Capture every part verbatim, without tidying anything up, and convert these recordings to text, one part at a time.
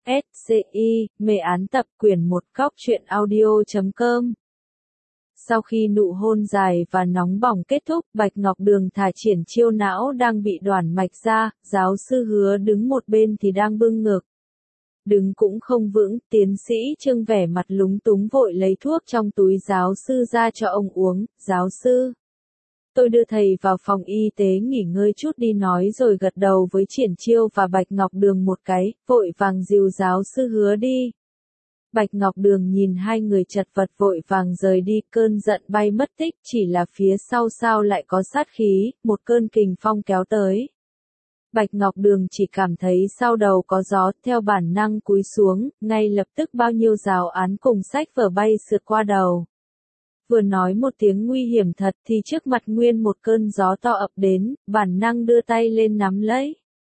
S C I, mê án tập quyển một góc truyện audio chấm com. Sau khi nụ hôn dài và nóng bỏng kết thúc, Bạch Ngọc Đường thả triển chiêu não đang bị đoản mạch ra, giáo sư Hứa đứng một bên thì đang bưng ngực. Đứng cũng không vững, tiến sĩ Trương vẻ mặt lúng túng vội lấy thuốc trong túi giáo sư ra cho ông uống. Giáo sư, tôi đưa thầy vào phòng y tế nghỉ ngơi chút đi nói rồi gật đầu với Triển Chiêu và Bạch Ngọc Đường một cái, vội vàng dìu giáo sư Hứa đi. Bạch Ngọc Đường nhìn hai người chật vật vội vàng rời đi, cơn giận bay mất tích, chỉ là phía sau sao lại có sát khí, một cơn kình phong kéo tới. Bạch Ngọc Đường chỉ cảm thấy sau đầu có gió, theo bản năng cúi xuống, ngay lập tức bao nhiêu giáo án cùng sách vở bay sượt qua đầu. Vừa nói một tiếng nguy hiểm thật thì trước mặt nguyên một cơn gió to ập đến, bản năng đưa tay lên nắm lấy.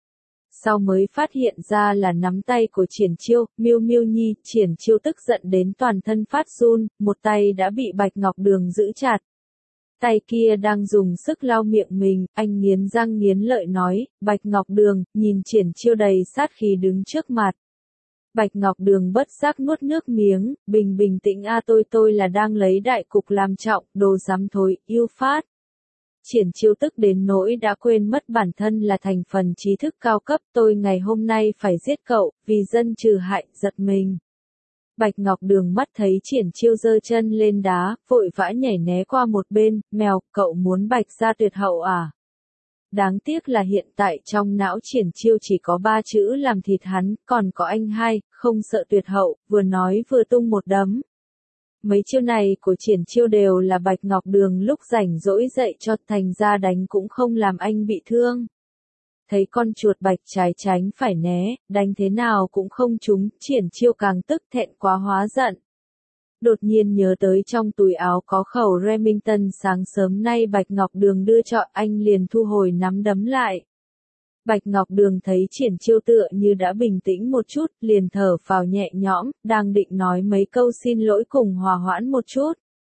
Sau mới phát hiện ra là nắm tay của Triển Chiêu, Miêu Miêu Nhi, Triển Chiêu tức giận đến toàn thân phát run, một tay đã bị Bạch Ngọc Đường giữ chặt. Tay kia đang dùng sức lau miệng mình, anh nghiến răng nghiến lợi nói, Bạch Ngọc Đường, nhìn Triển Chiêu đầy sát khí đứng trước mặt. Bạch Ngọc Đường bất giác nuốt nước miếng, bình bình tĩnh a tôi tôi là đang lấy đại cục làm trọng, đồ dám thối, yêu phát. Triển Chiêu tức đến nỗi đã quên mất bản thân là thành phần trí thức cao cấp, tôi ngày hôm nay phải giết cậu, vì dân trừ hại, giật mình. Bạch Ngọc Đường mắt thấy Triển Chiêu giơ chân lên đá, vội vã nhảy né qua một bên, mèo, cậu muốn Bạch gia tuyệt hậu à? Đáng tiếc là hiện tại trong não Triển Chiêu chỉ có ba chữ làm thịt hắn, còn có anh hai, không sợ tuyệt hậu, vừa nói vừa tung một đấm. Mấy chiêu này của Triển Chiêu đều là Bạch Ngọc Đường lúc rảnh rỗi dạy cho, thành ra đánh cũng không làm anh bị thương. Thấy con chuột bạch trái tránh phải né, đánh thế nào cũng không trúng, Triển Chiêu càng tức thẹn quá hóa giận. Đột nhiên nhớ tới trong túi áo có khẩu Remington sáng sớm nay Bạch Ngọc Đường đưa cho, anh liền thu hồi nắm đấm lại. Bạch Ngọc Đường thấy Triển Chiêu tựa như đã bình tĩnh một chút, liền thở phào nhẹ nhõm, đang định nói mấy câu xin lỗi cùng hòa hoãn một chút.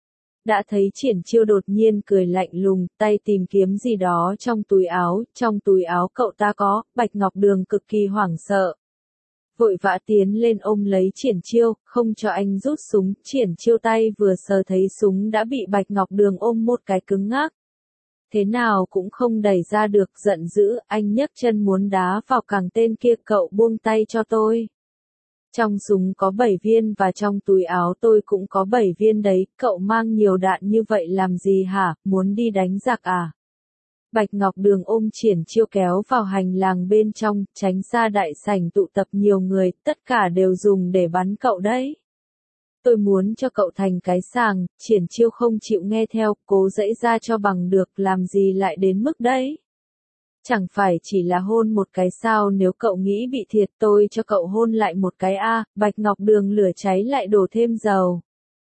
Đã thấy Triển Chiêu đột nhiên cười lạnh lùng, tay tìm kiếm gì đó trong túi áo, trong túi áo cậu ta có, Bạch Ngọc Đường cực kỳ hoảng sợ. Vội vã tiến lên ôm lấy Triển Chiêu, không cho anh rút súng, Triển Chiêu tay vừa sờ thấy súng đã bị Bạch Ngọc Đường ôm một cái cứng ngắc. Thế nào cũng không đẩy ra được, giận dữ, anh nhấc chân muốn đá vào cẳng tên kia, cậu buông tay cho tôi. Trong súng có bảy viên và trong túi áo tôi cũng có bảy viên đấy, cậu mang nhiều đạn như vậy làm gì hả, muốn đi đánh giặc à? Bạch Ngọc Đường ôm Triển Chiêu kéo vào hành lang bên trong, tránh xa đại sảnh tụ tập nhiều người, tất cả đều dùng để bắn cậu đấy. Tôi muốn cho cậu thành cái sàng, Triển Chiêu không chịu nghe theo, cố giãy ra cho bằng được, làm gì lại đến mức đấy. Chẳng phải chỉ là hôn một cái sao, nếu cậu nghĩ bị thiệt tôi cho cậu hôn lại một cái a. À, Bạch Ngọc Đường lửa cháy lại đổ thêm dầu.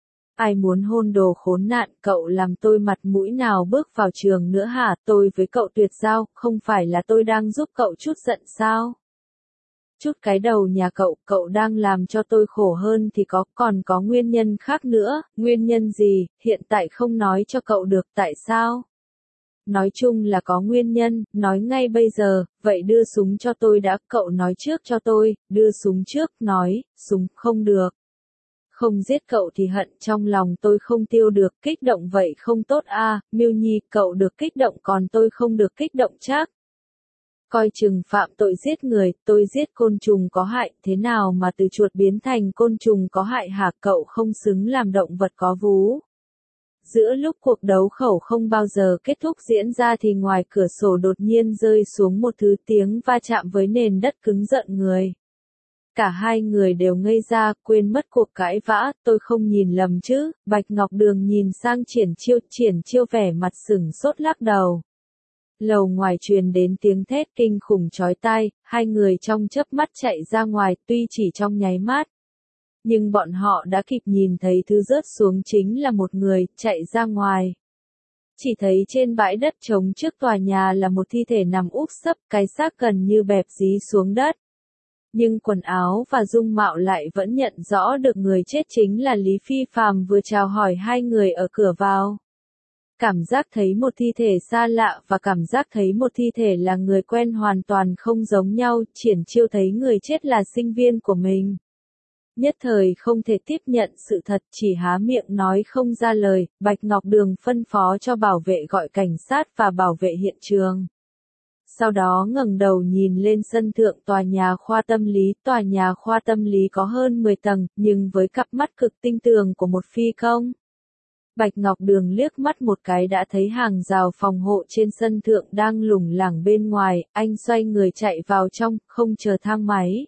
Ai muốn hôn đồ khốn nạn, cậu làm tôi mặt mũi nào bước vào trường nữa hả, tôi với cậu tuyệt giao, không phải là tôi đang giúp cậu chút giận sao? Chút cái đầu nhà cậu, cậu đang làm cho tôi khổ hơn thì có, còn có nguyên nhân khác nữa, nguyên nhân gì, hiện tại không nói cho cậu được, tại sao? Nói chung là có nguyên nhân, nói ngay bây giờ, vậy đưa súng cho tôi đã, cậu nói trước cho tôi, đưa súng trước, nói, súng, không được. Không giết cậu thì hận trong lòng tôi không tiêu được, kích động vậy không tốt a. À, Miêu Nhi, cậu được kích động còn tôi không được kích động chắc. Coi chừng phạm tội giết người, tôi giết côn trùng có hại, thế nào mà từ chuột biến thành côn trùng có hại hả, cậu không xứng làm động vật có vú. Giữa lúc cuộc đấu khẩu không bao giờ kết thúc diễn ra thì ngoài cửa sổ đột nhiên rơi xuống một thứ tiếng va chạm với nền đất cứng rợn người. Cả hai người đều ngây ra, quên mất cuộc cãi vã, tôi không nhìn lầm chứ, Bạch Ngọc Đường nhìn sang Triển Chiêu, Triển Chiêu vẻ mặt sửng sốt lắc đầu. Lầu ngoài truyền đến tiếng thét kinh khủng chói tai, hai người trong chớp mắt chạy ra ngoài, tuy chỉ trong nháy mắt. Nhưng bọn họ đã kịp nhìn thấy thứ rớt xuống chính là một người, chạy ra ngoài. Chỉ thấy trên bãi đất trống trước tòa nhà là một thi thể nằm úp sấp, cái xác gần như bẹp dí xuống đất. Nhưng quần áo và dung mạo lại vẫn nhận rõ được người chết chính là Lý Phi Phàm vừa chào hỏi hai người ở cửa vào. cảm giác thấy một thi thể xa lạ và cảm giác thấy một thi thể là người quen hoàn toàn không giống nhau, Triển Chiêu thấy người chết là sinh viên của mình. Nhất thời không thể tiếp nhận sự thật, chỉ há miệng nói không ra lời. Bạch Ngọc Đường phân phó cho bảo vệ gọi cảnh sát và bảo vệ hiện trường. Sau đó ngẩng đầu nhìn lên sân thượng tòa nhà khoa tâm lý. Tòa nhà khoa tâm lý có hơn mười tầng, nhưng với cặp mắt cực tinh tường của một phi công. Bạch Ngọc Đường liếc mắt một cái đã thấy hàng rào phòng hộ trên sân thượng đang lủng lẳng bên ngoài, anh xoay người chạy vào trong, không chờ thang máy.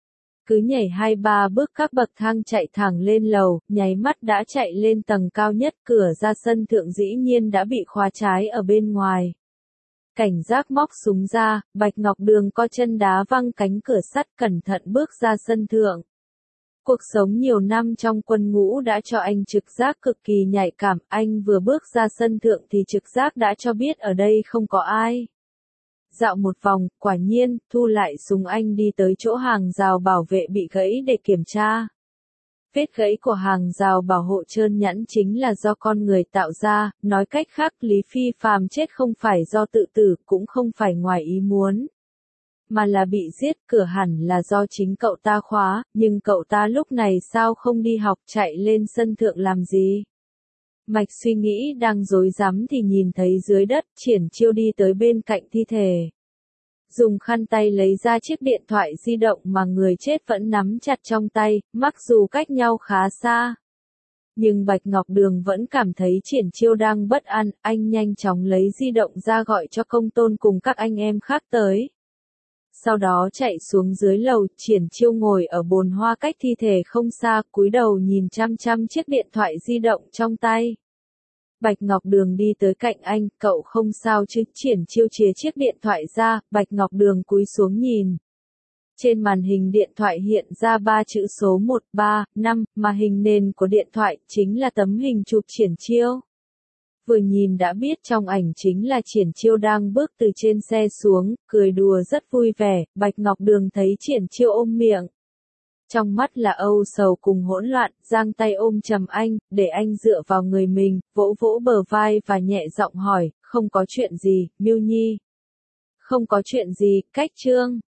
Cứ nhảy hai ba bước các bậc thang chạy thẳng lên lầu, nháy mắt đã chạy lên tầng cao nhất, cửa ra sân thượng dĩ nhiên đã bị khóa trái ở bên ngoài. Cảnh giác móc súng ra, Bạch Ngọc Đường co chân đá văng cánh cửa sắt cẩn thận bước ra sân thượng. Cuộc sống nhiều năm trong quân ngũ đã cho anh trực giác cực kỳ nhạy cảm, anh vừa bước ra sân thượng thì trực giác đã cho biết ở đây không có ai. Dạo một vòng, quả nhiên, thu lại súng anh đi tới chỗ hàng rào bảo vệ bị gãy để kiểm tra. Vết gãy của hàng rào bảo hộ trơn nhẵn chính là do con người tạo ra, nói cách khác Lý Phi Phàm chết không phải do tự tử, cũng không phải ngoài ý muốn. Mà là bị giết, cửa hẳn là do chính cậu ta khóa, nhưng cậu ta lúc này sao không đi học chạy lên sân thượng làm gì? Mạch suy nghĩ đang rối rắm thì nhìn thấy dưới đất, Triển Chiêu đi tới bên cạnh thi thể. Dùng khăn tay lấy ra chiếc điện thoại di động mà người chết vẫn nắm chặt trong tay, mặc dù cách nhau khá xa. Nhưng Bạch Ngọc Đường vẫn cảm thấy Triển Chiêu đang bất an, anh nhanh chóng lấy di động ra gọi cho Công Tôn cùng các anh em khác tới. Sau đó chạy xuống dưới lầu, Triển Chiêu ngồi ở bồn hoa cách thi thể không xa, cúi đầu nhìn chăm chăm chiếc điện thoại di động trong tay. Bạch Ngọc Đường đi tới cạnh anh, cậu không sao chứ? Triển Chiêu chìa chiếc điện thoại ra, Bạch Ngọc Đường cúi xuống nhìn. Trên màn hình điện thoại hiện ra ba chữ số một ba năm, mà hình nền của điện thoại chính là tấm hình chụp Triển Chiêu. Vừa nhìn đã biết trong ảnh chính là Triển Chiêu đang bước từ trên xe xuống, cười đùa rất vui vẻ, Bạch Ngọc Đường thấy Triển Chiêu ôm miệng. Trong mắt là âu sầu cùng hỗn loạn, giang tay ôm chầm anh, để anh dựa vào người mình, vỗ vỗ bờ vai và nhẹ giọng hỏi, không có chuyện gì, Miêu Nhi. Không có chuyện gì, Cách Trương.